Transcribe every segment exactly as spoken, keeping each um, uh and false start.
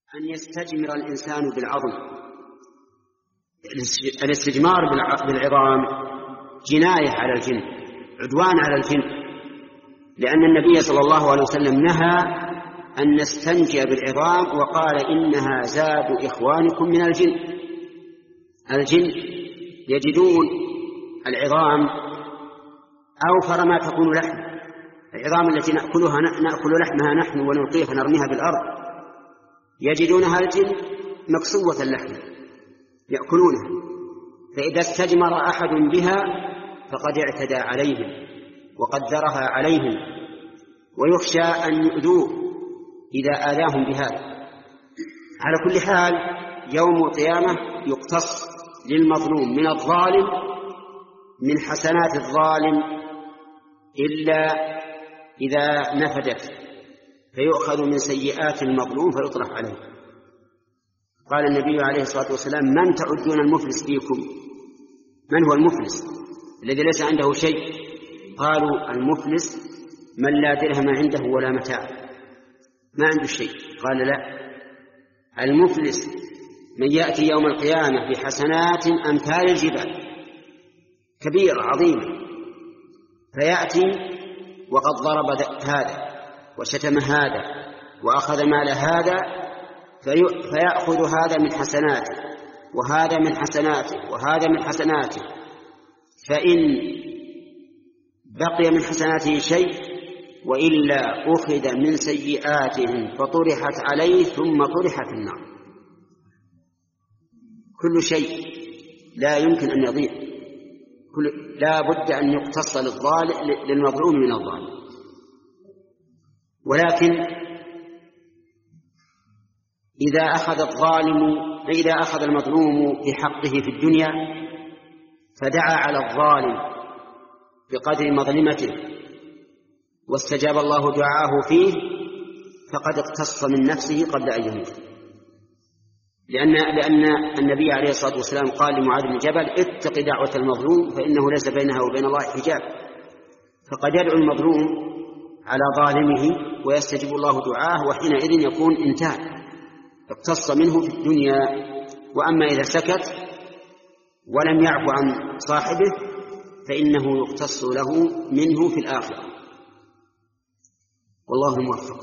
أن يستجمر الإنسان بالعظم. الاستجمار بالعظام جناية على الجن، عدوان على الجن، لأن النبي صلى الله عليه وسلم نهى أن نستنجي بالعظام وقال إنها زاد إخوانكم من الجن. الجن يجدون العظام أوفر ما تكون لحم، العظام التي نأكلها نأكل لحمها نحن ونلقيها فنرميها بالأرض، يجدونها الجن مكسوة اللحم يأكلونها، فإذا استجمر أحد بها فقد اعتدى عليهم وقدرها عليهم، ويخشى أن يؤذوه إذا آذاهم بهذا. على كل حال يوم القيامة يقتص للمظلوم من الظالم من حسنات الظالم إلا إذا نفدت، فيؤخذ من سيئات المظلوم فيطرح عليه. قال النبي عليه الصلاة والسلام: من تعدون المفلس فيكم؟ من هو المفلس الذي ليس عنده شيء؟ قالوا: المفلس من لا درهم عنده ولا متاع، ما عنده شيء. قال: لا، المفلس من يأتي يوم القيامة بحسنات أمثال الجبال كبيرة عظيمة، فيأتي وقد ضرب هذا وشتم هذا وأخذ مال هذا، فيأخذ هذا من حسناته وهذا من حسناته وهذا من حسناته، فإن بقي من حسناته شيء وإلا أخذ من سيئاتهم فطرحت عليه ثم طرح في النار. كل شيء لا يمكن أن يضيع، لا بد أن يقتص للمظلوم من الظالم. ولكن إذا أخذ الظالم إذا أخذ المظلوم بحقه في الدنيا فدعا على الظالم بقدر مظلمته واستجاب الله دعاه فيه، فقد اقتص من نفسه قبل أن يموت، لأن, لأن النبي عليه الصلاة والسلام قال لمعاذ بن جبل: اتق دعوة المظلوم فإنه ليس بينها وبين الله حجاب. فقد يدعو المظلوم على ظالمه ويستجيب الله دعاه، وحينئذ يكون انتهى، اقتص منه في الدنيا. وأما إذا سكت ولم يعفو عن صاحبه فإنه يقتص له منه في الآخرة، والله موفق.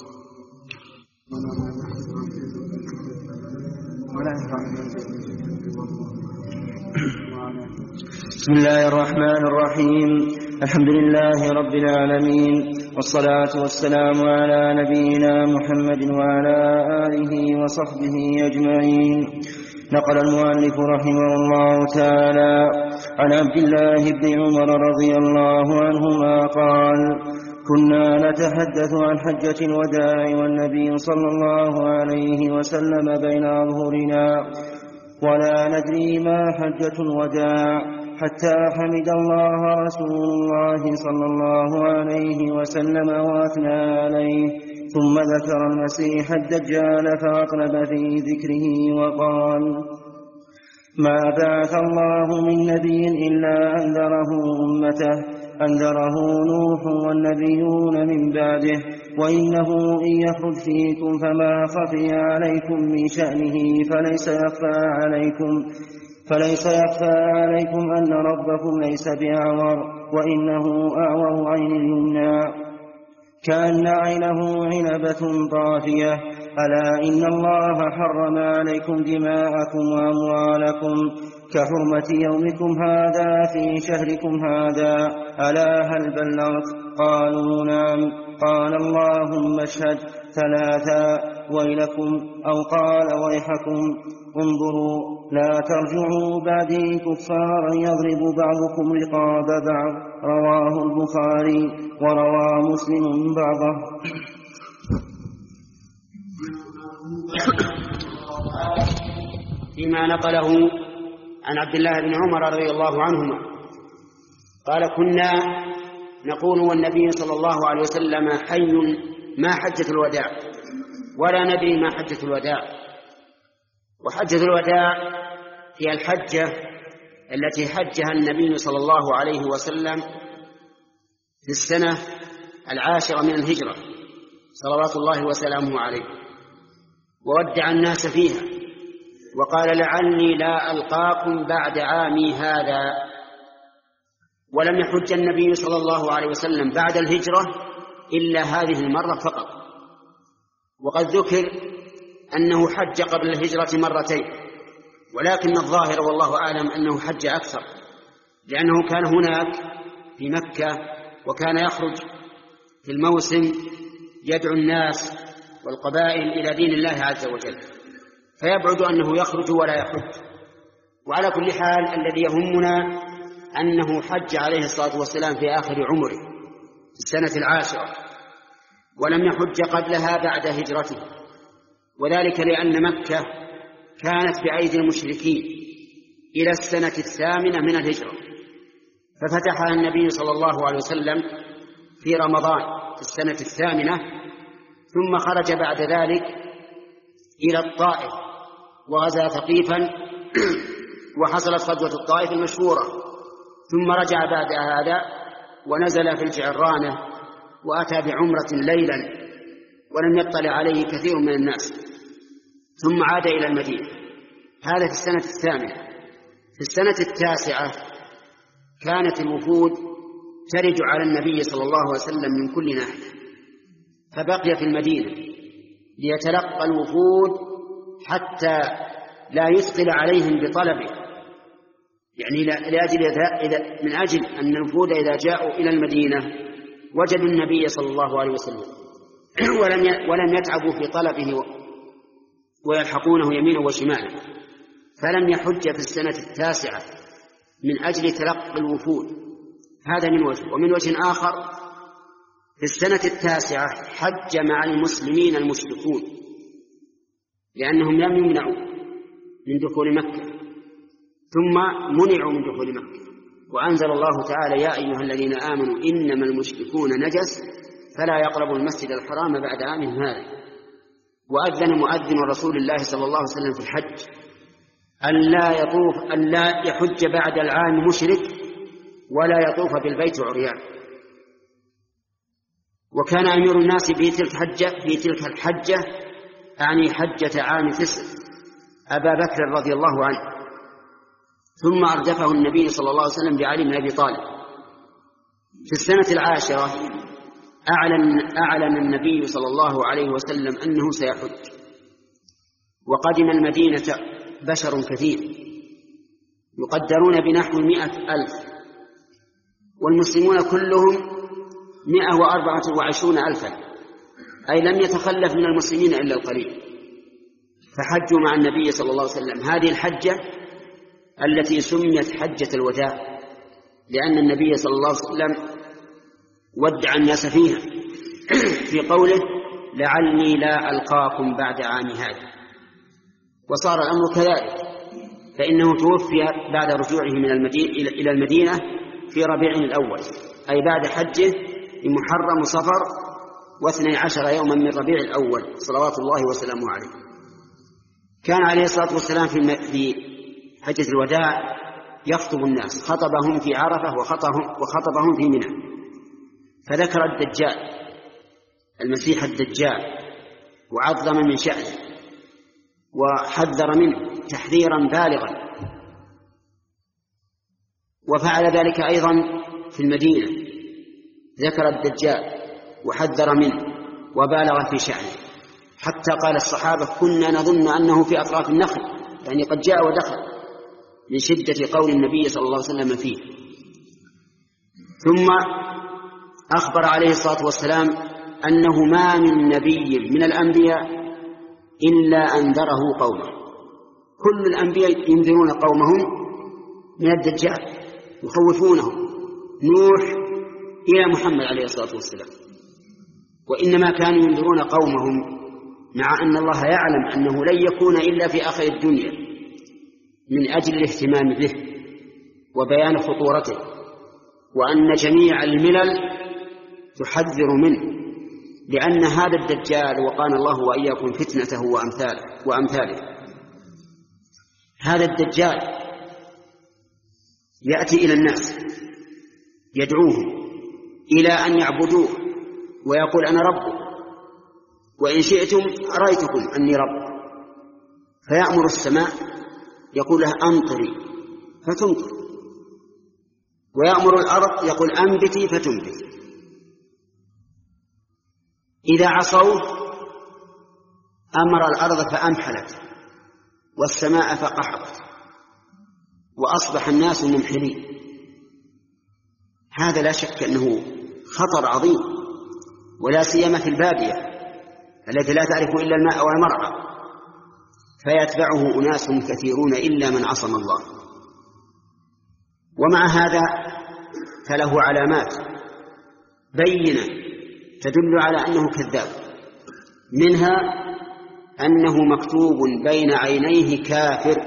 بسم الله الرحمن الرحيم. الحمد لله رب العالمين، والصلاة والسلام على نبينا محمد وعلى آله وصحبه أجمعين. نقل المؤلف رحمه الله تعالى عن عبد الله بن عمر رضي الله عنهما قال: كنا نتحدث عن حجة الوداع والنبي صلى الله عليه وسلم بين أظهرنا ولا ندري ما حجة الوداع، حتى حمد الله رسول الله صلى الله عليه وسلم وأثنى عليه، ثم ذكر المسيح الدجال فأطلب في ذكره وقال: ما بعث الله من نبي إلا أنذره أمته، أنذره نوح والنبيون من بعده، وإنه إن يخرج فيكم فما خفي عليكم من شأنه فليس يخفى عليكم فليس يخفى عليكم أن ربكم ليس بأعور، وإنه أعور عين اليمنى كأن عينه عنبة طافية. ألا إن الله حرم عليكم دماءكم وأموالكم كحرمة يومكم هذا في شهركم هذا، ألا هل بلغت؟ قالوا: نعم. قال: اللهم اشهد. ثلاثا: ويلكم، أو قال: ويحكم. انظروا لا ترجعوا بعدي كفارا يضرب بعضكم رقاب بعض. رواه البخاري، وروى مسلم بعضه. فيما نقله عن عبد الله بن عمر رضي الله عنهما قال: كنا نقول والنبي صلى الله عليه وسلم حي ما حجة الوداع، ولا ندري ما حجة الوداع. وحجة الوداع هي الحجة التي حجها النبي صلى الله عليه وسلم في السنة العاشرة من الهجرة صلوات الله وسلامه عليه، وودع الناس فيها وقال لعلي لا ألقاكم بعد عامي هذا. ولم يحج النبي صلى الله عليه وسلم بعد الهجرة إلا هذه المرة فقط. وقد ذكر أنه حج قبل الهجرة مرتين، ولكن الظاهر والله أعلم أنه حج أكثر، لأنه كان هناك في مكة وكان يخرج في الموسم يدعو الناس والقبائل إلى دين الله عز وجل، فيبعد أنه يخرج ولا يحج. وعلى كل حال الذي يهمنا أنه حج عليه الصلاة والسلام في آخر عمره في السنة العاشرة، ولم يحج قبلها بعد هجرته، وذلك لأن مكة كانت بأيدي المشركين إلى السنة الثامنة من الهجرة، ففتحها النبي صلى الله عليه وسلم في رمضان في السنة الثامنة، ثم خرج بعد ذلك إلى الطائف وغزا ثقيفا وحصلت غزوة الطائف المشهورة، ثم رجع بعد هذا ونزل في الجعرانة وأتى بعمرة ليلا ولم يطلع عليه كثير من الناس، ثم عاد إلى المدينة. هذا في السنة الثامنة. في السنة التاسعة كانت الوفود ترج على النبي صلى الله عليه وسلم من كل ناحية، فبقي في المدينة ليتلقى الوفود حتى لا يثقل عليهم بطلبه، يعني لأجل إذا من أجل أن الوفود إذا جاءوا إلى المدينة وجدوا النبي صلى الله عليه وسلم ولم ولم يتعبوا في طلبه ويلحقونه يمينه وشماله، فلم يحج في السنة التاسعة من أجل تلقي الوفود. هذا من وجه. ومن وجه آخر في السنة التاسعة حج مع المسلمين المشركون، لأنهم لم يمنعوا من دخول مكة ثم منعوا من دخول مكة، وأنزل الله تعالى يا أيها الذين آمنوا إنما المشركون نجس فلا يقربوا المسجد الحرام بعد عامهم هذا. وأذن مؤذن رسول الله صلى الله عليه وسلم في الحج أن لا يطوف أن لا يحج بعد العام مشرك ولا يطوف بالبيت عريان. وكان أمير الناس في تلك الحجة في تلك الحجة أعني حجة عام تسع أبا بكر رضي الله عنه، ثم أردفه النبي صلى الله عليه وسلم بعلي بن أبي طالب. في السنة العاشرة أعلن, أعلن النبي صلى الله عليه وسلم أنه سيحج، وقدم المدينة بشر كثير يقدرون بنحو مئة ألف، والمسلمون كلهم مئة وأربعة وعشرون ألفا، أي لم يتخلف من المسلمين إلا القليل، فحجوا مع النبي صلى الله عليه وسلم. هذه الحجة التي سميت حجة الوداع، لأن النبي صلى الله عليه وسلم ودع الناس فيها في قوله لعلي لا ألقاكم بعد عام هذا. وصار الأمر كذلك، فإنه توفي بعد رجوعه من المدينة إلى المدينة في ربيع الأول، أي بعد حجه بمحرم صفر واثني عشر يوما من ربيع الأول صلوات الله وسلامه عليه. كان عليه الصلاة والسلام في حجة الوداع يخطب الناس، خطبهم في عرفة وخطبهم في منى، فذكر الدجال المسيح الدجال وعظم من شأنه وحذر منه تحذيرا بالغا، وفعل ذلك أيضا في المدينة، ذكر الدجال وحذر منه وبالغ في شأنه، حتى قال الصحابة كنا نظن أنه في أطراف النخل، يعني قد جاء ودخل من شدة قول النبي صلى الله عليه وسلم فيه. ثم أخبر عليه الصلاة والسلام أنه ما من نبي من الأنبياء إلا أنذره قومه، كل الأنبياء ينذرون قومهم من الدجال يخوفونهم، نوح إلى محمد عليه الصلاة والسلام، وإنما كانوا ينذرون قومهم مع أن الله يعلم أنه لن يكون إلا في آخر الدنيا من أجل الاهتمام به وبيان خطورته، وأن جميع الملل تحذر منه، لأن هذا الدجال وقانا الله وإياكم فتنته وأمثاله, وأمثاله هذا الدجال يأتي إلى الناس يدعوهم إلى أن يعبدوه ويقول أنا رب، وإن شئتم أريتكم أني رب، فيأمر السماء يقول لها أمطري فتمطر، ويأمر الأرض يقول أنبتي فتنبت. إذا عصوا أمر الأرض فأمحلت والسماء فقحطت وأصبح الناس ممحلين. هذا لا شك أنه خطر عظيم، ولا سيما في البادية التي لا تعرف إلا الماء والمرعى، فيتبعه أناس كثيرون إلا من عصم الله. ومع هذا فله علامات بينة تدل على أنه كذاب، منها أنه مكتوب بين عينيه كافر،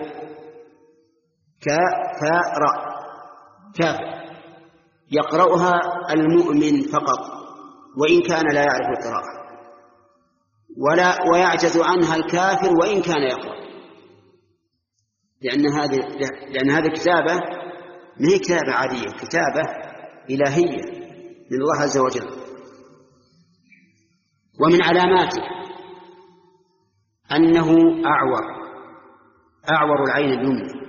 كافر كافر يقرأها المؤمن فقط وإن كان لا يعرف القراءة، ولا ويعجز عنها الكافر وإن كان يقرأ، لأن هذه لأن هذه كتابة ما هي كتابة عادية، كتابة إلهية من الله عز وجل. ومن علاماته أنه أعور، أعور العين اليمنى،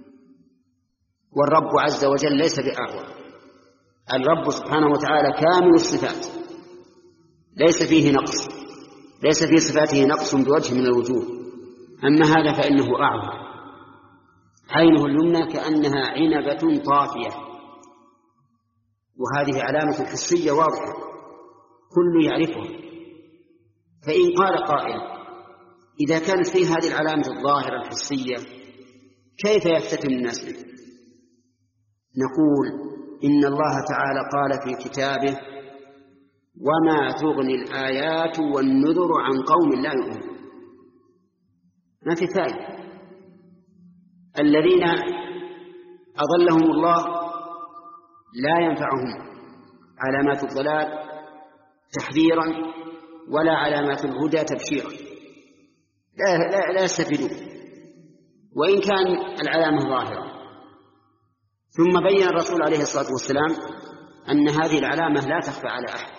والرب عز وجل ليس بأعور. الرب سبحانه وتعالى كامل الصفات، ليس فيه نقص، ليس في صفاته نقص بوجه من الوجوه. أما هذا فإنه أعور، عينه اليمنى كأنها عنبة طافية، وهذه علامة حسية واضحة كل يعرفها. فإن قال قائل إذا كانت فيه هذه العلامة الظاهرة الحسية كيف يفتتن الناس به؟ نقول إن الله تعالى قال في كتابه وما تغني الآيات والنذر عن قوم لا يؤمنون. ما في فائدة. الذين أضلهم الله لا ينفعهم علامات الضلال تحذيرا ولا علامات الهدى تبشيرا، لا, لا, لا يستفيدون وإن كان العلامة ظاهرة. ثم بين الرسول عليه الصلاة والسلام أن هذه العلامة لا تخفى على أحد،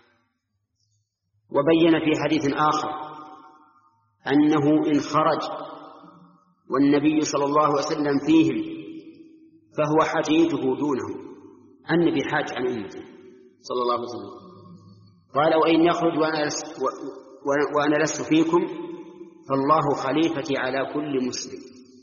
وبين في حديث آخر أنه إن خرج والنبي صلى الله عليه وسلم فيهم فهو حجيجه دونهم، النبي حاج عن أمته صلى الله عليه وسلم. قال وإن يخرج وأنا لست, وأنا لست فيكم فالله خليفتي على كل مسلم،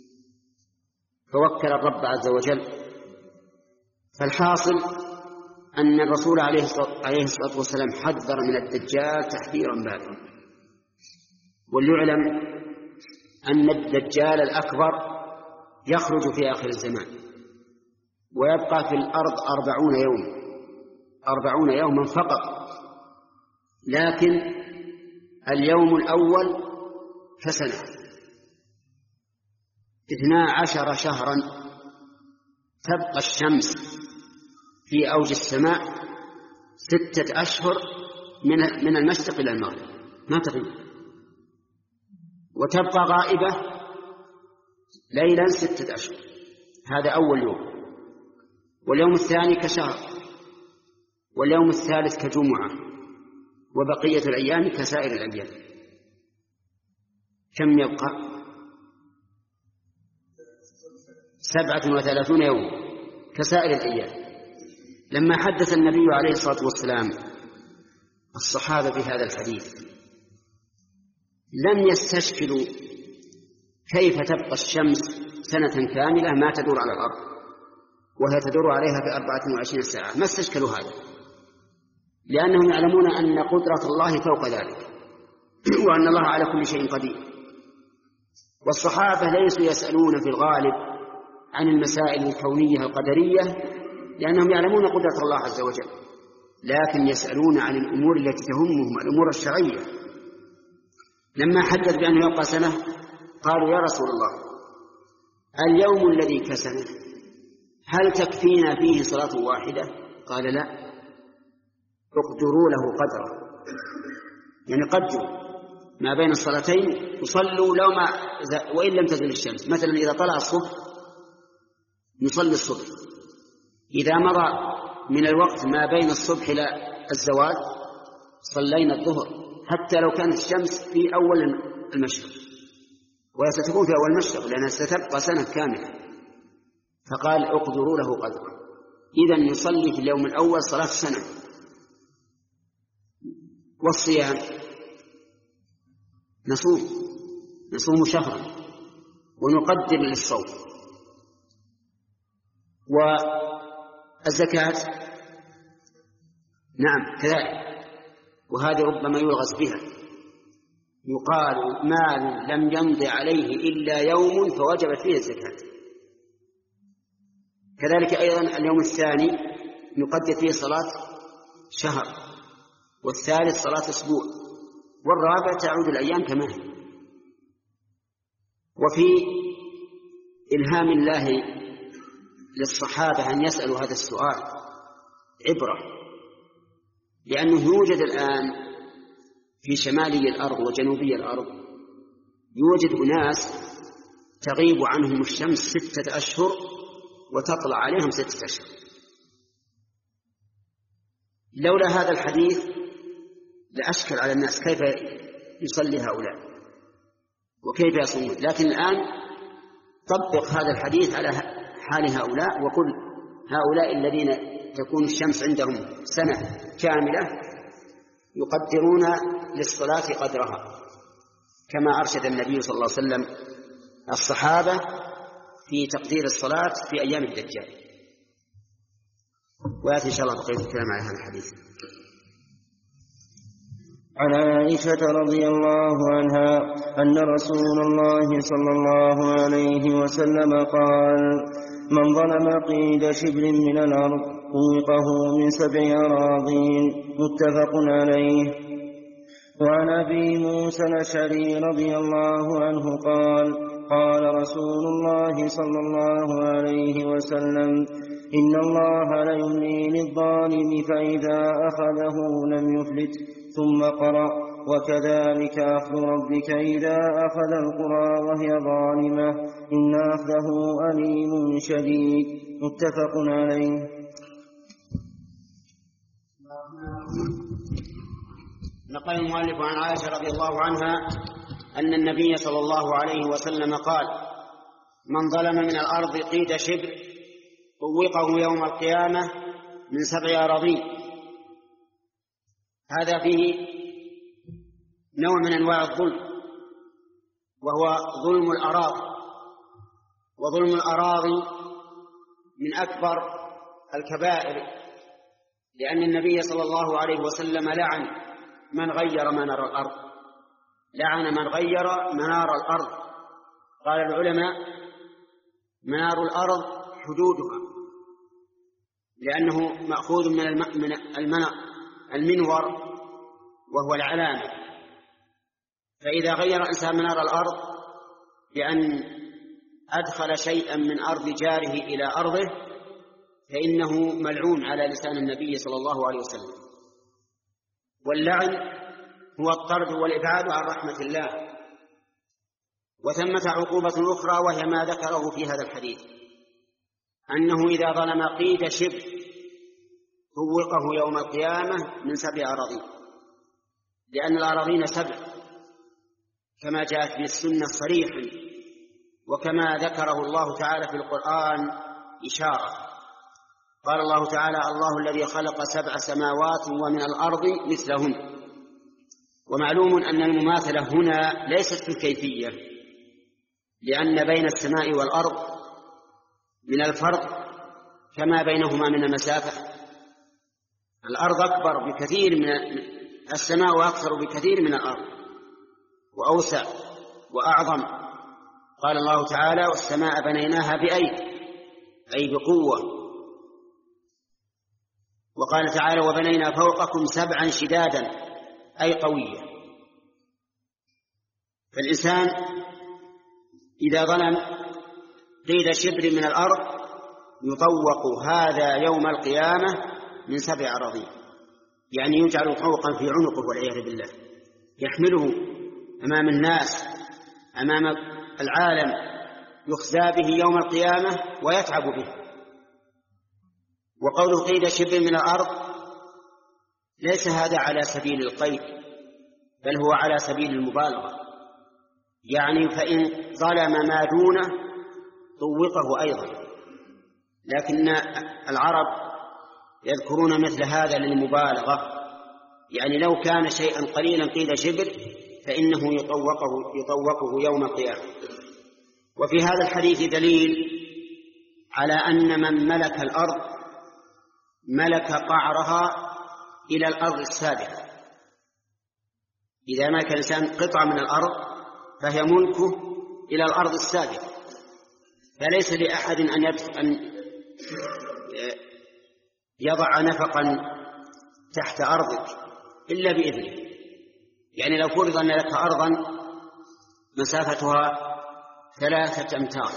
فوكل الرب عز وجل. فالحاصل أن الرسول عليه الصلاة والسلام حذر من الدجال تحذيرا باتا. وليعلم أن الدجال الأكبر يخرج في آخر الزمان ويبقى في الأرض أربعون يوما أربعون يوما فقط، لكن اليوم الأول كسنة، اثنا عشر شهرا تبقى الشمس في أوج السماء ستة أشهر من المشرق إلى المغرب ما تغيب، وتبقى غائبة ليلا ستة أشهر. هذا أول يوم، واليوم الثاني كشهر، واليوم الثالث كجمعة، وبقية الأيام كسائر الأيام. كم يبقى؟ سبعة وثلاثون يوم كسائر الأيام. لما حدث النبي عليه الصلاة والسلام الصحابة بهذا الحديث لم يستشكلوا كيف تبقى الشمس سنة كاملة ما تدور على الأرض وهي تدور عليها في أربعة وعشرين ساعة، ما استشكلوا هذا، لأنهم يعلمون أن قدرة الله فوق ذلك وأن الله على كل شيء قدير. والصحابة ليسوا يسألون في الغالب عن المسائل الكونية القدرية لأنهم يعلمون قدرة الله عز وجل، لكن يسألون عن الأمور التي تهمهم، الأمور الشرعية. لما حدث بأنه يبقى سنة قالوا يا رسول الله اليوم الذي كسنه هل تكفينا فيه صلاة واحدة؟ قال لا، اقدروا له قدره، يعني قدروا ما بين الصلاتين يصلوا لو ما وإن لم تزل الشمس. مثلا إذا طلع الصبح نصلي الصبح، إذا مضى من الوقت ما بين الصبح إلى الزوال صلينا الظهر، حتى لو كانت الشمس في أول المشرق. وستكون في أول مشرق لأنها ستبقى سنة كاملة. فقال اقدروا له قدره، إذن نصلي في اليوم الأول صلاة سنة. والصيام نصوم نصوم شهرا ونقدر للصوم. والزكاة نعم كذلك، وهذه ربما يلغز بها، يقال مال لم يمض عليه إلا يوم فوجبت فيه الزكاة. كذلك أيضا اليوم الثاني نقدر فيه صلاة شهر، والثالث صلاة أسبوع، والرابع تعود الأيام كما هي. وفي إلهام الله للصحابة أن يسألوا هذا السؤال عبرة، لأنه يوجد الآن في شمالي الأرض وجنوبي الأرض يوجد أناس تغيب عنهم الشمس ستة أشهر وتطلع عليهم ستة أشهر. لولا هذا الحديث لأشكل على الناس كيف يصلي هؤلاء وكيف يصومون، لكن الآن طبق هذا الحديث على حال هؤلاء، وقل هؤلاء الذين تكون الشمس عندهم سنة كاملة يقدرون للصلاة قدرها، كما أرشد النبي صلى الله عليه وسلم الصحابة في تقدير الصلاة في أيام الدجال. ويأتي إن شاء الله بقية الكلام على هذا الحديث. عن عائشة رضي الله عنها أن رسول الله صلى الله عليه وسلم قال: من ظلم قيد شبر من الأرض طوقه من سبع أراضين. متفق عليه. وعن أبي موسى الأشعري رضي الله عنه قال: قال رسول الله صلى الله عليه وسلم: إن الله ليملي للظالم فإذا أخذه لم يفلت. ثم قرأ: وكذلك أخذ ربك إذا أخذ القرى وهي ظالمة إن أخذه أليم شديد. متفق عليه. نقل المؤلف عن عائشة رضي الله عنها أن النبي صلى الله عليه وسلم قال: من ظلم من الأرض قيد شبر طوقه يوم القيامة من سبع أراضين. هذا فيه نوع من أنواع الظلم، وهو ظلم الأراضي، وظلم الأراضي من أكبر الكبائر، لأن النبي صلى الله عليه وسلم لعن من غير منار الأرض، لعن من غير منار الأرض. قال العلماء: منار الأرض حدودها، لأنه مأخوذ من المنور وهو العلامة. فإذا غير إنسان منار الأرض بأن أدخل شيئا من أرض جاره إلى أرضه فإنه ملعون على لسان النبي صلى الله عليه وسلم. واللعن هو الطرد والإبعاد عن رحمة الله. وثمة عقوبة أخرى وهي ما ذكره في هذا الحديث، أنه إذا ظلم قيد شبر طوقه يوم القيامة من سبع أراضين، لأن الأراضين سبع كما جاءت في السنة صريحا، وكما ذكره الله تعالى في القرآن إشارة. قال الله تعالى: الله الذي خلق سبع سماوات ومن الأرض مثلهن. ومعلوم أن المماثلة هنا ليست في الكيفية، لأن بين السماء والأرض من الفرق كما بينهما من المسافة. الأرض أكبر بكثير من السماء، وأكثر بكثير من الأرض، وأوسع وأعظم. قال الله تعالى: والسماء بنيناها بأيد، أي بقوة. وقال تعالى: وبنينا فوقكم سبعا شدادا، أي قوية. فالإنسان إذا ظلم قيد شبر من الأرض يطوق هذا يوم القيامة من سبع أراضين، يعني يجعل طوقا في عنقه والعياذ بالله، يحمله أمام الناس أمام العالم، يخزى به يوم القيامة ويتعب به. وقوله قيد شبر من الأرض ليس هذا على سبيل القيد، بل هو على سبيل المبالغة، يعني فإن ظلم ما دونه طوقه أيضا. لكن العرب يذكرون مثل هذا للمبالغة، يعني لو كان شيئا قليلا قيل شبر فإنه يطوقه, يطوقه يوم القيامة. وفي هذا الحديث دليل على أن من ملك الأرض ملك قعرها إلى الأرض السابقة. إذا ملك الإنسان قطعة من الأرض فهي ملكه إلى الأرض السابقة، فليس لأحد أن يضع نفقا تحت أرضك إلا بإذنه. يعني لو فرض أن لك أرضا مسافتها ثلاثة أمتار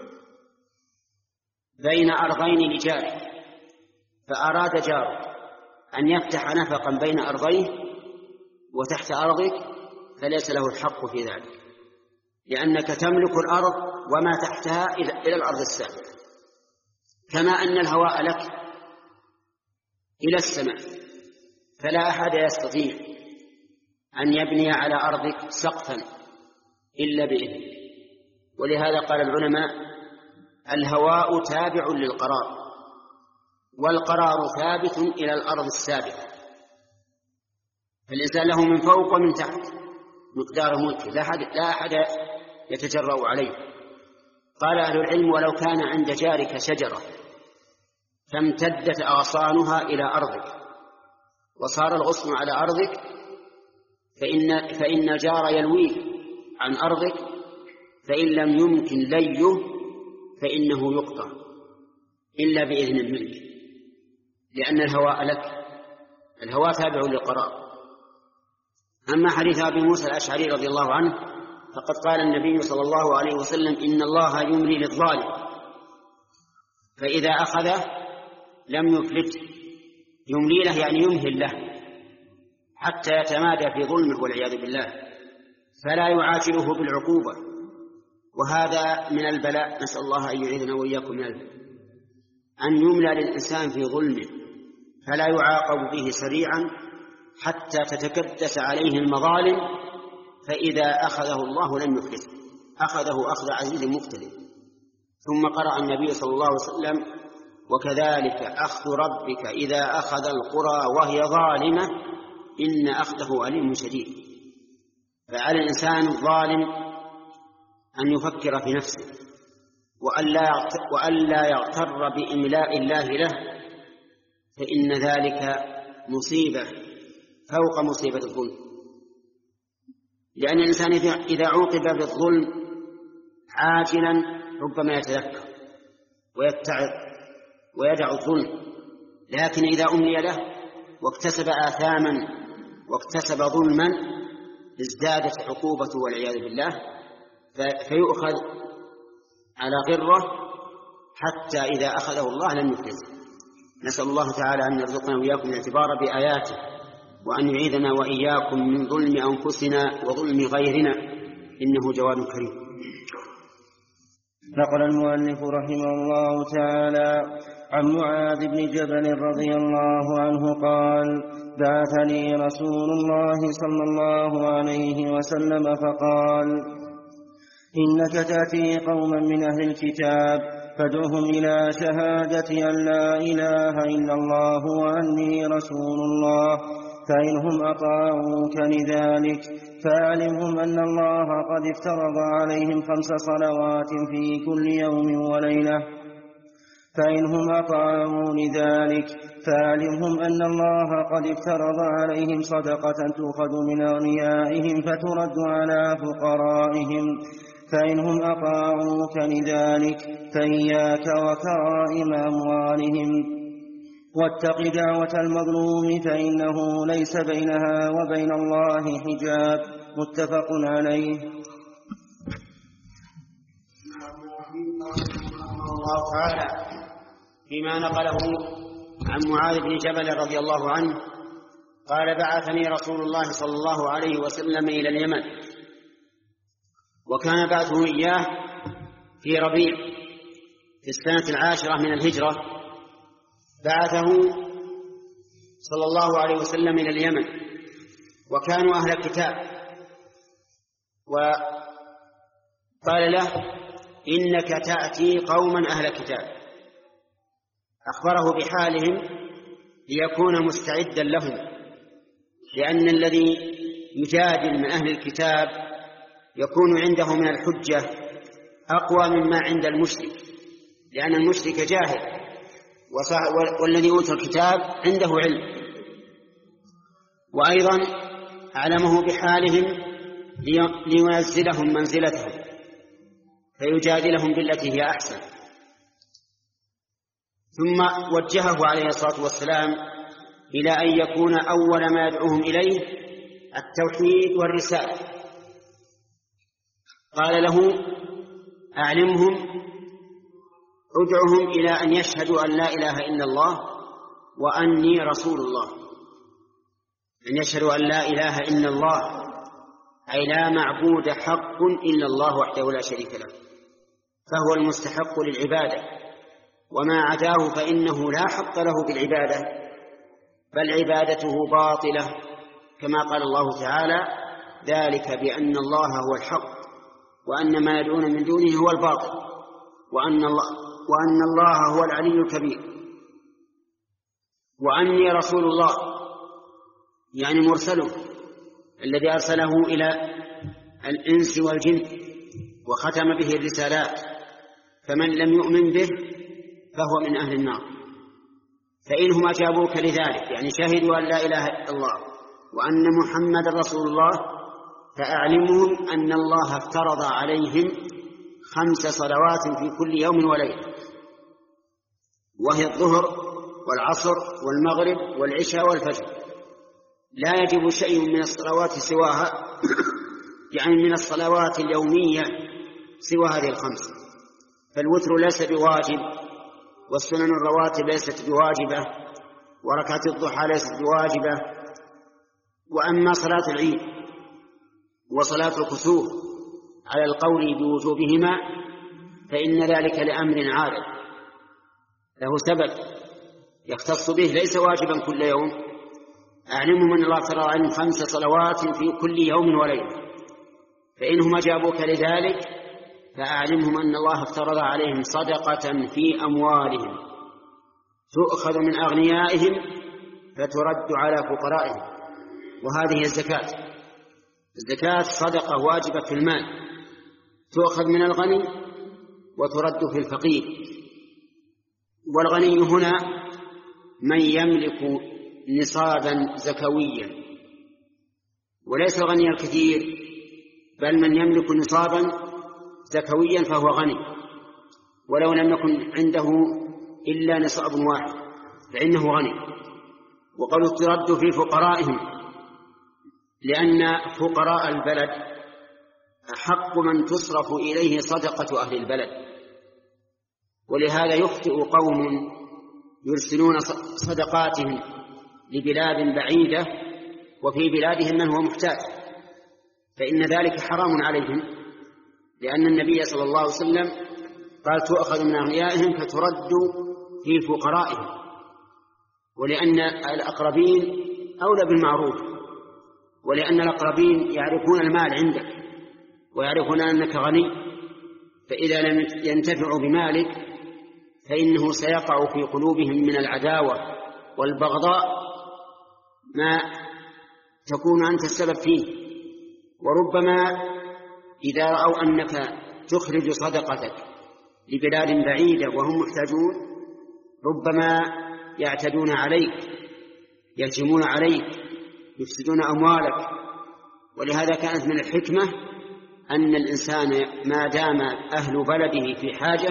بين أرضين لجارك، فأراد جارك أن يفتح نفقا بين أرضيه وتحت أرضك، فليس له الحق في ذلك، لأنك تملك الأرض وما تحتها إلى الأرض السابقة. كما أن الهواء لك إلى السماء، فلا أحد يستطيع أن يبني على أرضك سقفا إلا بإذنه. ولهذا قال العلماء: الهواء تابع للقرار، والقرار ثابت إلى الأرض السابقة، فالإنسان له من فوق ومن تحت مقدار ملكه، لا أحد, لا أحد يتجرأ عليه. قال أهل العلم: ولو كان عند جارك شجرة فامتدت أغصانها إلى أرضك وصار الغصن على أرضك، فإن, فإن الجار يلويه عن أرضك، فإن لم يمكن ليه فإنه يقطع إلا بإذن الملك، لأن الهواء لك، الهواء تابع للقرار. أما حديث أبي موسى الأشعري رضي الله عنه فقد قال النبي صلى الله عليه وسلم: إن الله يملي للظالم فإذا أخذه لم يفلته. يملي له يعني يمهل له حتى يتمادى في ظلمه والعياذ بالله، فلا يعاجله بالعقوبة. وهذا من البلاء، نسأل الله أن يعيذنا وإياكم من البلاء، أن يملى للإنسان في ظلمه فلا يعاقب به سريعا حتى تتكدس عليه المظالم، فإذا أخذه الله لم يفلته، أخذه أخذ عزيز مقتدر. ثم قرأ النبي صلى الله عليه وسلم: وكذلك أخذ ربك إذا أخذ القرى وهي ظالمة إن أخذه أليم شديد. فعلى الإنسان الظالم أن يفكر في نفسه وألا يغتر بإملاء الله له، فإن ذلك مصيبة فوق مصيبة الظلم. لأن الإنسان إذا عوقب بالظلم عاجلا ربما يتذكر ويتعظ ويدع الظلم، لكن إذا أملي له واكتسب آثاما واكتسب ظلما ازدادت عقوبته والعياذ بالله، فيؤخذ على غرة حتى إذا أخذه الله لم يفلته. نسأل الله تعالى أن يرزقنا وإياكم الاعتبار بآياته، وأن يعيذنا وإياكم من ظلم أنفسنا وظلم غيرنا، إنه جواد كريم. نقل المؤلف رحمه الله تعالى عن معاذ بن جبل رضي الله عنه قال: بعثني رسول الله صلى الله عليه وسلم فقال: إنك تأتي قوما من أهل الكتاب فادعهم إلى شهادة أن لا إله إلا الله وأني رسول الله، فإنهم أطاعوك لذلك فأعلمهم أن الله قد افترض عليهم خمس صلوات في كل يوم وليلة، فإنهم أطاعوا لذلك فأعلمهم أن الله قد افترض عليهم صدقة تؤخذ من أغنيائهم فترد على فقرائهم، فإنهم أطاعوك لذلك فإياك وكرائم أموالهم، واتق دعوة المظلوم فإنه ليس بينها وبين الله حجاب. متفق عليه. الله تعالى فيما نقله عن معاذ بن جبل رضي الله عنه قال: بعثني رسول الله صلى الله عليه وسلم إلى اليمن، وكان بعثه إياه في ربيع في السنة العاشرة من الهجرة. بعثه صلى الله عليه وسلم إلى اليمن، وكانوا أهل الكتاب، قال له إنك تأتي قوما أهل كتاب، أخبره بحالهم ليكون مستعدا لهم، لأن الذي يجادل من أهل الكتاب يكون عنده من الحجة أقوى مما عند المشرك، لأن المشرك جاهل والذي أوتى الكتاب عنده علم. وأيضا أعلمه بحالهم لينزلهم منزلتهم فيجادلهم بالتي هي أحسن. ثم وجهه عليه الصلاة والسلام إلى أن يكون أول ما يدعوهم إليه التوحيد والرسالة. قال له أعلمهم، ادعهم إلى أن يشهدوا أن لا إله إلا الله وأني رسول الله. أن يشهدوا أن لا إله إلا الله أي لا معبود حق إلا الله وحده لا شريك له، فهو المستحق للعبادة، وما عداه فإنه لا حق له بالعبادة، بل عبادته باطلة، كما قال الله تعالى: ذلك بأن الله هو الحق وأن ما يدعون من دونه هو الباطل وأن الله, وأن الله هو العلي الكبير. وأني رسول الله يعني مرسله الذي أرسله إلى الإنس والجن وختم به الرسالات، فمن لم يؤمن به فهو من أهل النار. فإنهم أجابوك لذلك يعني شهدوا أن لا إله إلا الله وأن محمد رسول الله، فأعلمهم أن الله افترض عليهم خمس صلوات في كل يوم وليلة، وهي الظهر والعصر والمغرب والعشاء والفجر، لا يجب شيء من الصلوات سواها، يعني من الصلوات اليومية سوى هذه الخمس. فالوتر ليس بواجب، والسنن الرواتب ليست بواجبة، وركعة الضحى ليست بواجبة. وأما صلاة العيد وصلاة الكسوف على القول بوجوبهما فإن ذلك لأمر عارض له سبب يختص به، ليس واجبا كل يوم. أعلمهم أن الله افترض عليهم خمس صلوات في كل يوم وليلة، فإنهم أجابوك لذلك فأعلمهم أن الله افترض عليهم صدقة في أموالهم تؤخذ من أغنيائهم فترد على فقرائهم، وهذه الزكاة. الزكاة صدقة واجبة في المال تؤخذ من الغني وترد في الفقير. والغني هنا من يملك نصابا زكويا، وليس الغني الكثير، بل من يملك نصابا زكويا فهو غني، ولو لم يكن عنده إلا نصاب واحد فإنه غني. وقالوا ترد في فقرائهم، لأن فقراء البلد أحق من تصرف إليه صدقة أهل البلد، ولهذا يخطئ قوم يرسلون صدقاتهم لبلاد بعيدة وفي بلادهم من هو محتاج، فإن ذلك حرام عليهم، لأن النبي صلى الله عليه وسلم قال تؤخذ من أغنيائهم فترد في فقرائهم، ولأن الأقربين أولى بالمعروف، ولأن الأقربين يعرفون المال عندك ويعرفون أنك غني، فإذا لم ينتفعوا بمالك فإنه سيقع في قلوبهم من العداوة والبغضاء ما تكون أنت السبب فيه. وربما إذا رأوا أنك تخرج صدقتك لبلاد بعيدة وهم محتاجون ربما يعتدون عليك، يهجمون عليك، يفسدون أموالك. ولهذا كانت من الحكمة أن الإنسان ما دام أهل بلده في حاجة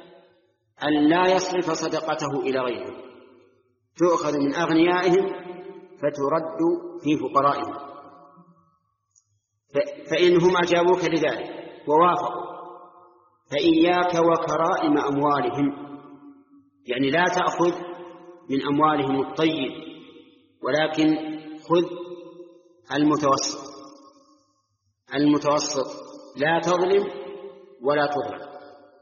أن لا يصرف صدقته إلى غيره، تؤخذ من أغنيائهم فترد في فقرائهم. فإنهم أجابوك لذلك ووافقوا فإياك وكرائم أموالهم، يعني لا تأخذ من أموالهم الطيب، ولكن خذ المتوسط المتوسط لا تظلم ولا تظلم.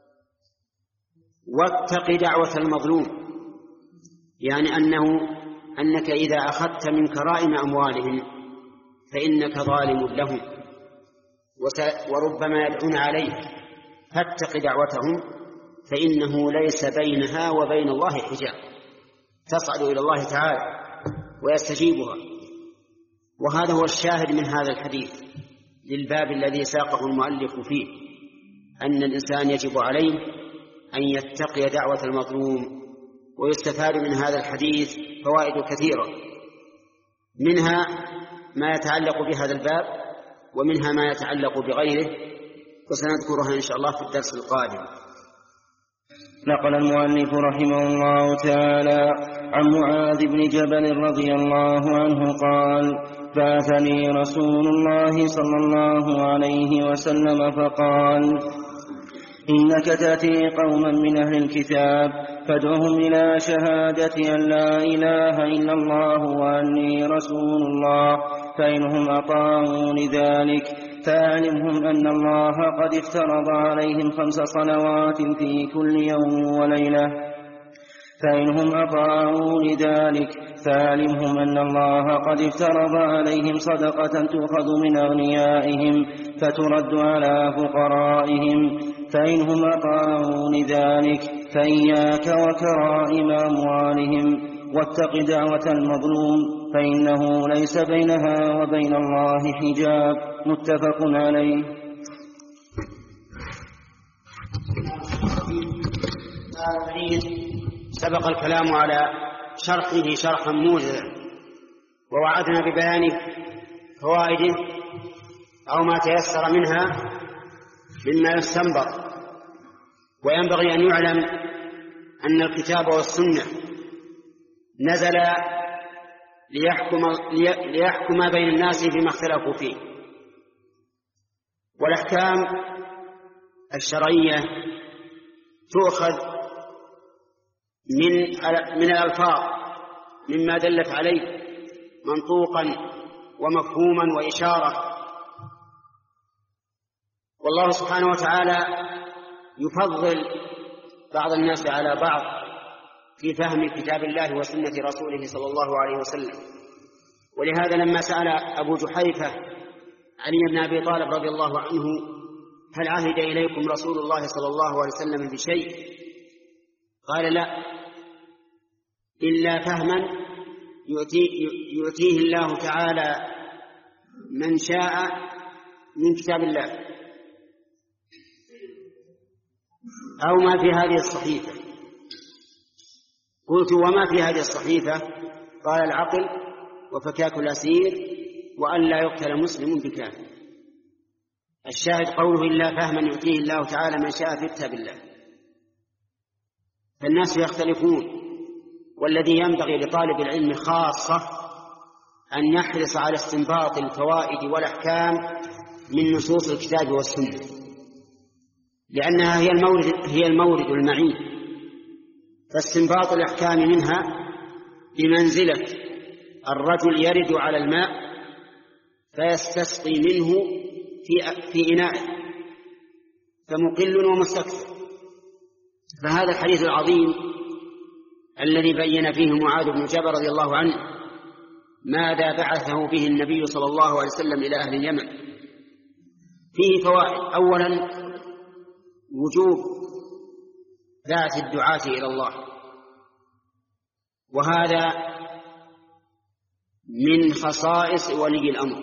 واتق دعوة المظلوم، يعني أنه أنك إذا أخذت من كرائم أموالهم فإنك ظالم لهم، وربما يدعون عليه فاتق دعوتهم فإنه ليس بينها وبين الله حجاب، تصعد إلى الله تعالى ويستجيبها. وهذا هو الشاهد من هذا الحديث للباب الذي ساقه المؤلف فيه، أن الإنسان يجب عليه أن يتقي دعوة المظلوم. ويستفاد من هذا الحديث فوائد كثيرة، منها ما يتعلق بهذا الباب ومنها ما يتعلق بغيره، وسنذكرها إن شاء الله في الدرس القادم. نقل المؤلف رحمه الله تعالى عن معاذ بن جبل رضي الله عنه قال: بعثني رسول الله صلى الله عليه وسلم فقال: إنك تأتي قوما من أهل الكتاب فادعهم إلى شهادة أن لا إله إلا الله وأني رسول الله، فإنهم أطاعوا لذلك فأعلمهم أن الله قد افترض عليهم خمس صلوات في كل يوم وليلة فإنهم أطاعوا لذلك فأعلمهم أن الله قد افترض عليهم صدقة تؤخذ من أغنيائهم فترد على فقرائهم، فإنهم أطاعوا لذلك فإياك وكرائم أموالهم، واتق دعوة المظلوم فإنه ليس بينها وبين الله حجاب. متفق عليه. سبق الكلام على شرحه شرحا موجزا، ووعدنا ببيان فوائده أو ما تيسر منها مما يستنبط. وينبغي أن يعلم أن الكتاب والسنة نزل ليحكم, ليحكم بين الناس فيما اختلفوا فيه، والأحكام الشرعية تؤخذ من من الألفاظ مما دلت عليه منطوقا ومفهوما وإشارة. والله سبحانه وتعالى يفضل بعض الناس على بعض في فهم كتاب الله وسنة رسوله صلى الله عليه وسلم. ولهذا لما سأل أبو جحيفة علي بن أبي طالب رضي الله عنه: هل عهد إليكم رسول الله صلى الله عليه وسلم بشيء؟ قال: لا، إلا فهما يؤتيه الله تعالى من شاء من كتاب الله، أو ما في هذه الصحيفة. قلت: وما في هذه الصحيفة؟ قال: العقل وفكاك الأسير وأن لا يقتل مسلم بكافر. الشاهد قوله: إلا فهما يؤتيه الله تعالى من شاء في كتاب الله. فالناس يختلفون، والذي ينبغي لطالب العلم خاصة أن يحرص على استنباط الفوائد والأحكام من نصوص الكتاب والسنة، لأنها هي المورد, هي المورد المعين. فاستنباط الأحكام منها بمنزلة الرجل يرد على الماء فيستسقي منه في, في إنائه فمقل ومستكثر. فهذا الحديث العظيم الذي بين فيه معاذ بن جبل رضي الله عنه ماذا بعثه به النبي صلى الله عليه وسلم إلى أهل اليمن فيه فوائد. أولا: وجوب ذات الدعاة إلى الله، وهذا من خصائص ولي الأمر.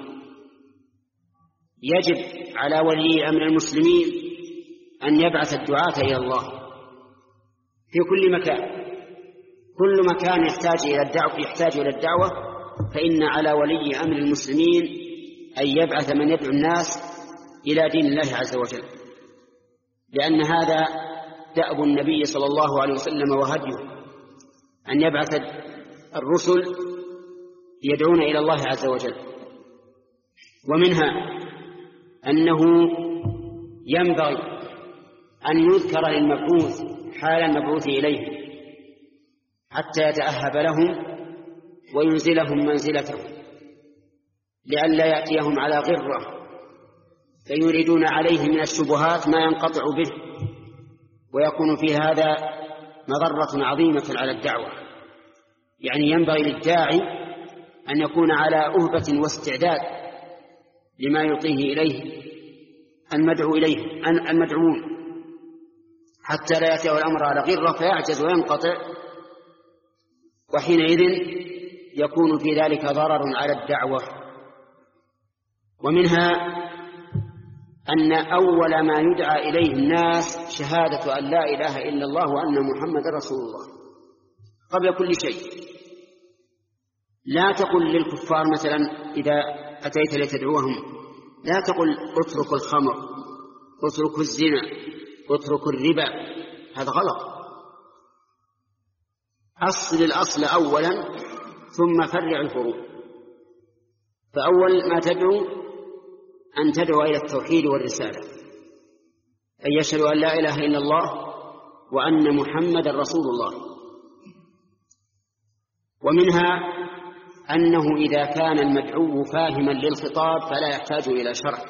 يجب على ولي أمر المسلمين أن يبعث الدعاة إلى الله في كل مكان. كل مكان يحتاج إلى الدعوة يحتاج إلى الدعوة فإن على ولي أمر المسلمين أن يبعث من يدعو الناس إلى دين الله عز وجل، لأن هذا دأب النبي صلى الله عليه وسلم وهديه، أن يبعث الرسل يدعون إلى الله عز وجل. ومنها أنه ينبغي أن يذكر للمبعوث حال المبعوث إليه حتى يتأهب لهم وينزلهم منزلتهم، لئلا يأتيهم على غرة فيريدون عليه من الشبهات ما ينقطع به، ويكون في هذا مضرة عظيمة على الدعوة. يعني ينبغي للداعي أن يكون على أهبة واستعداد لما يلقيه إليه المدعو إليه المدعوون حتى لا يأتيه الأمر على غرة فيعجز وينقطع، وحينئذ يكون في ذلك ضرر على الدعوة. ومنها أن أول ما يدعى إليه الناس شهادة أن لا إله إلا الله وأن محمد رسول الله قبل كل شيء. لا تقل للكفار مثلا إذا أتيت لتدعوهم لا تقل اتركوا الخمر، اتركوا الزنا، اتركوا الربا، هذا غلط. أصل الأصل أولا ثم فرع الفروع. فأول ما تدعو أن تدعو إلى التوحيد والرسالة، أن يشهدوا أن لا إله إلا الله وأن محمد رسول الله. ومنها أنه إذا كان المدعو فاهما للخطاب فلا يحتاج إلى شرح،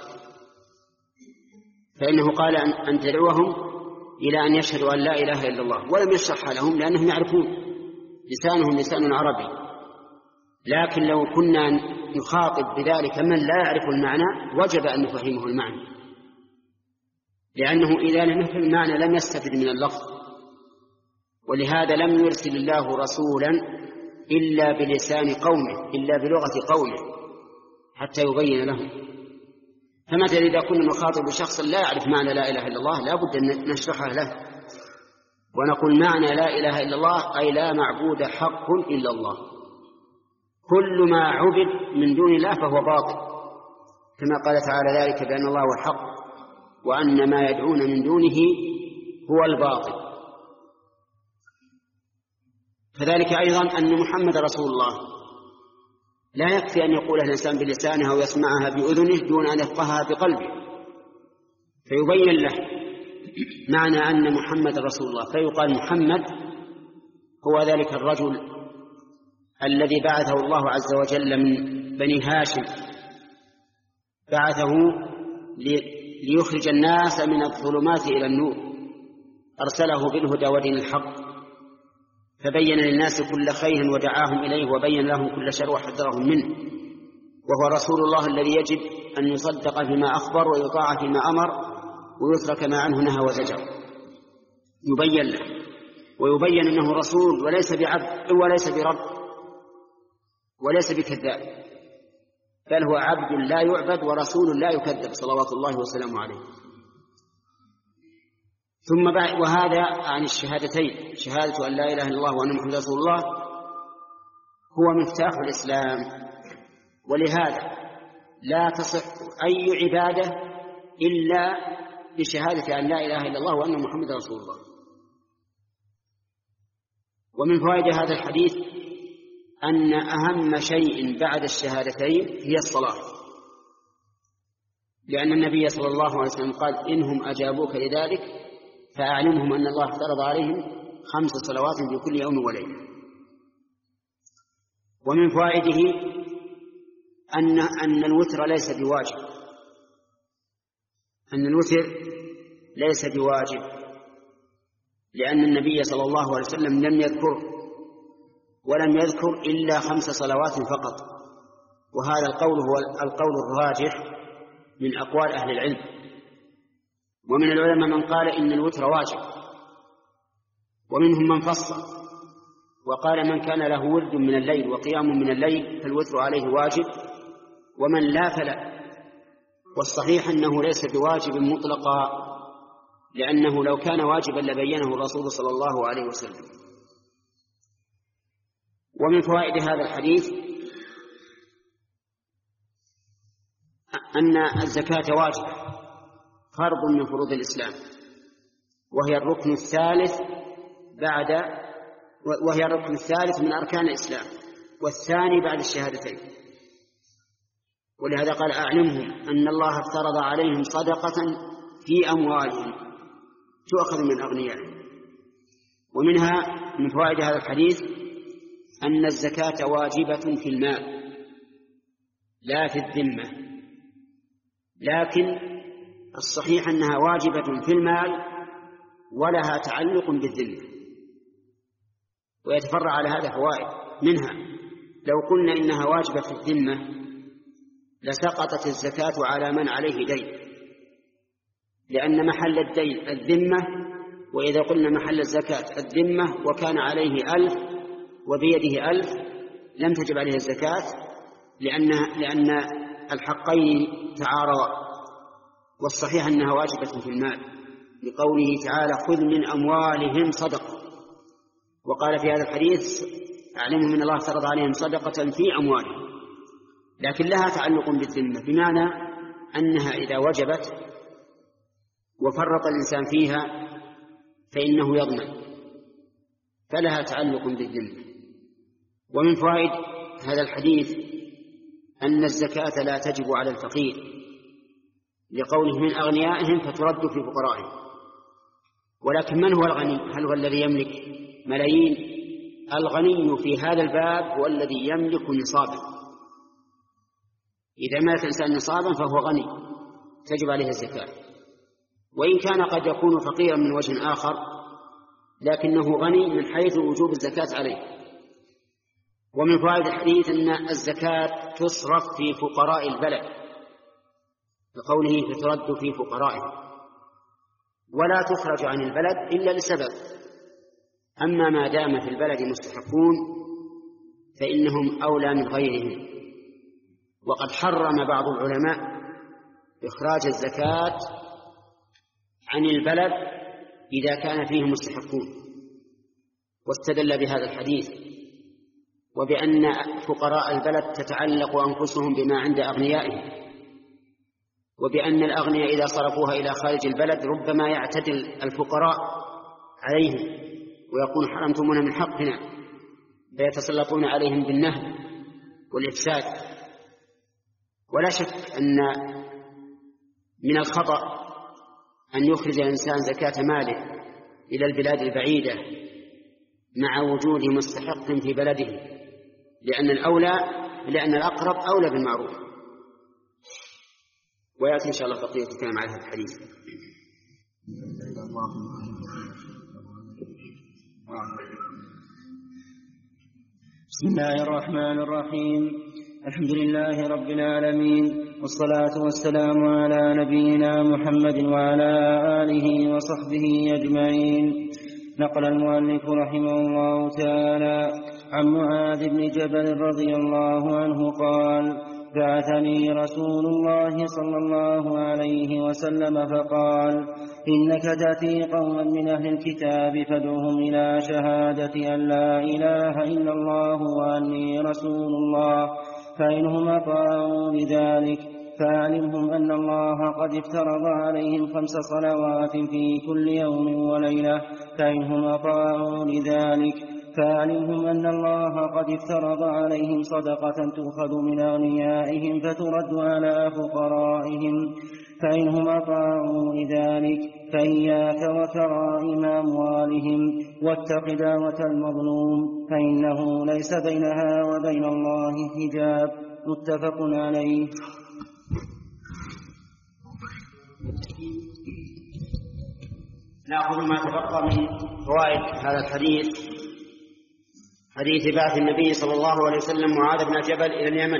فإنه قال أن تدعوهم إلى أن يشهدوا أن لا إله إلا الله، ولم يشرحها لهم لأنهم يعرفون لسانهم لسان عربي. لكن لو كنا نخاطب بذلك من لا يعرف المعنى وجب أن نفهمه المعنى، لأنه إذا لم يفهم المعنى لم يستفد من اللفظ. ولهذا لم يرسل الله رسولا إلا بلسان قومه، إلا بلغة قومه حتى يبين لهم. فمثلا إذا كنا نخاطب شخصا لا يعرف معنى لا إله إلا الله لا بد أن نشرحها له ونقول معنى لا إله إلا الله أي لا معبود حق إلا الله، كل ما عبد من دون الله فهو باطل، كما قال تعالى ذلك بأن الله هو الحق وأن ما يدعون من دونه هو الباطل. فذلك أيضا أن محمد رسول الله لا يكفي أن يقولها الإنسان بلسانه أو يسمعها بأذنه دون أن يفقهها بقلبه، فيبين له معنى أن محمد رسول الله، فيقال محمد هو ذلك الرجل الذي بعثه الله عز وجل من بني هاشم، بعثه ليخرج الناس من الظلمات إلى النور، أرسله بالهدى ودين الحق، فبين للناس كل خير ودعاهم إليه وبين لهم كل شر وحذرهم منه، وهو رسول الله الذي يجب أن يصدق فيما أخبر ويطاع فيما أمر ويترك ما عنه نهى وزجر. يبين له ويبين أنه رسول وليس بعبد وليس برب وليس بكذاب، بل هو عبد لا يعبد ورسول لا يكذب صلوات الله وسلامه عليه. ثم بعد وهذا عن الشهادتين، شهادة أن لا إله إلا الله وأن محمد رسول الله هو مفتاح الإسلام، ولهذا لا تصح أي عبادة إلا بشهادة أن لا إله إلا الله وأن محمد رسول الله. ومن فوائد هذا الحديث أن أهم شيء بعد الشهادتين هي الصلاة، لأن النبي صلى الله عليه وسلم قال إنهم أجابوك لذلك فأعلمهم أن الله افترض عليهم خمس صلوات في كل يوم وليلة. ومن فوائده أن أن الوتر ليس بواجب، أن الوتر ليس بواجب، لأن النبي صلى الله عليه وسلم لم يذكر ولم يذكر إلا خمس صلوات فقط، وهذا القول هو القول الراجح من أقوال أهل العلم. ومن العلماء من قال إن الوتر واجب، ومنهم من فصل وقال من كان له ورد من الليل وقيام من الليل فالوتر عليه واجب، ومن لا فلا. والصحيح أنه ليس بواجب مطلقا، لأنه لو كان واجبا لبينه الرسول صلى الله عليه وسلم. ومن فوائد هذا الحديث أن الزكاة واجبة، فرض من فروض الإسلام، وهي الركن الثالث بعد وهي الركن الثالث من أركان الإسلام والثاني بعد الشهادتين. ولهذا قال أعلمهم أن الله افترض عليهم صدقة في أموالهم تؤخذ من أغنيائهم. ومنها من فوائد هذا الحديث أن الزكاة واجبة في المال لا في الذمة، لكن الصحيح أنها واجبة في المال ولها تعلق بالذمة. ويتفرع على هذا فوائد، منها لو قلنا إنها واجبة في الذمة لسقطت الزكاة على من عليه دين، لأن محل الدين الذمة، وإذا قلنا محل الزكاة الذمة وكان عليه ألف وبيده ألف لم تجب عليه الزكاة، لأن لأن الحقين تعارضا، والصحيح أنها واجبة في المال لقوله تعالى خذ من أموالهم صدقة، وقال في هذا الحديث أعلمهم من الله فرض عليهم صدقة في أموالهم، لكن لها تعلق بالذمة، بمعنى أنها إذا وجبت وفرط الإنسان فيها فإنه يضمن، فلها تعلق بالذمة. ومن فوائد هذا الحديث أن الزكاة لا تجب على الفقير لقوله من أغنيائهم فترد في فقرائهم. ولكن من هو الغني؟ هل هو الذي يملك ملايين؟ الغني في هذا الباب هو الذي يملك نصابا، إذا ملك الإنسان نصابا فهو غني تجب عليه الزكاة، وإن كان قد يكون فقيرا من وجه آخر لكنه غني من حيث وجوب الزكاة عليه. ومن فوائد الحديث أن الزكاة تصرف في فقراء البلد بقوله فترد في فقرائه، ولا تخرج عن البلد إلا لسبب، أما ما دام في البلد مستحقون فإنهم أولى من غيرهم. وقد حرم بعض العلماء إخراج الزكاة عن البلد إذا كان فيه مستحقون، واستدل بهذا الحديث وبأن فقراء البلد تتعلق أنفسهم بما عند أغنيائهم، وبأن الأغنياء إذا صرفوها إلى خارج البلد ربما يعتدل الفقراء عليهم ويقول حرمتمونا من حقنا، فيتسلطون عليهم بالنهب والإفساد. ولا شك أن من الخطأ أن يخرج الإنسان زكاة ماله إلى البلاد البعيدة مع وجود مستحق في بلده، لأن الأولى لأن الأقرب أولى بالمعروف. ويأتي إن شاء الله بقية الكلام على هذا الحديث. بسم الله الرحمن الرحيم. الحمد لله رب العالمين، والصلاة والسلام على نبينا محمد وعلى آله وصحبه أجمعين. نقل المؤلف رحمه الله تعالى عن معاذ بن جبل رضي الله عنه قال بعثني رسول الله صلى الله عليه وسلم فقال إنك تأتي قوما من أهل الكتاب فادعهم إلى شهادة أن لا إله إلا الله وأني رسول الله، فإنهم أطاعوا لذلك فاعلمهم أن الله قد افترض عليهم خمس صلوات في كل يوم وليلة، فإنهم أطاعوا لذلك فاعلمهم أن الله قد افترض عليهم صدقة تؤخذ من أغنيائهم فترد على فقرائهم، فإنهم أطاعوا لذلك فإياك وكرائم أموالهم واتق دعوة المظلوم فإنه ليس بينها وبين الله حجاب. متفق عليه. نأخذ ما تبقى من فوائد هذا الحديث، حديث بعث النبي صلى الله عليه وسلم معاذ بن جبل إلى اليمن.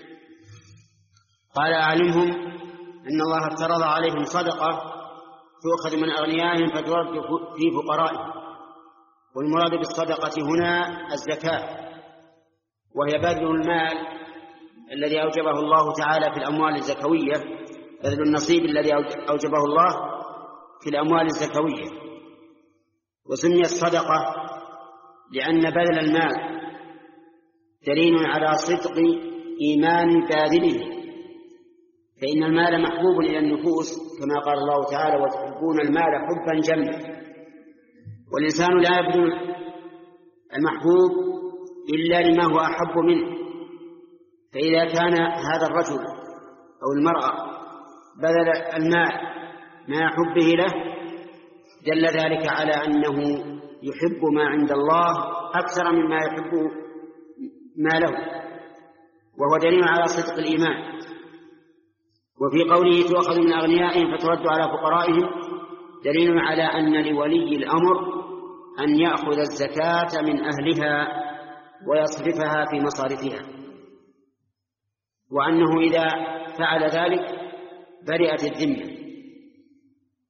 قال أعلمهم أن الله افترض عليهم صدقة تؤخذ من أغنيائهم فترد في فقرائهم، والمراد بالصدقة هنا الزكاة، وهي بذل المال الذي أوجبه الله تعالى في الأموال الزكوية، بذل النصيب الذي أوجبه الله في الأموال الزكوية. وسميت الصدقة لأن بذل المال دليل على صدق إيمان باذله، فإن المال محبوب إلى النفوس كما قال الله تعالى وتحبون المال حبا جما، والإنسان لا يبذل المحبوب إلا لما هو أحب منه. فإذا كان هذا الرجل أو المرأة بذل المال مع حبه له دل ذلك على أنه يحب ما عند الله أكثر مما يحب ما له، وهو دليل على صدق الإيمان. وفي قوله تؤخذ من أغنيائهم فترد على فقرائهم دليل على أن لولي الأمر أن يأخذ الزكاة من أهلها ويصرفها في مصارفها، وأنه إذا فعل ذلك برئت الذمة.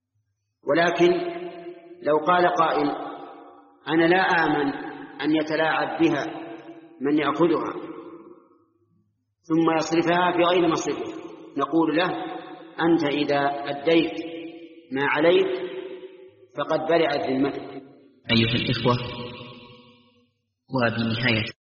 ولكن لو قال قائل أنا لا آمن أن يتلاعب بها من يأخذها ثم يصرفها في غير مصرفه، نقول له أنت إذا أديت ما عليك فقد برئت ذمتك. أيها الإخوة، وبنهاية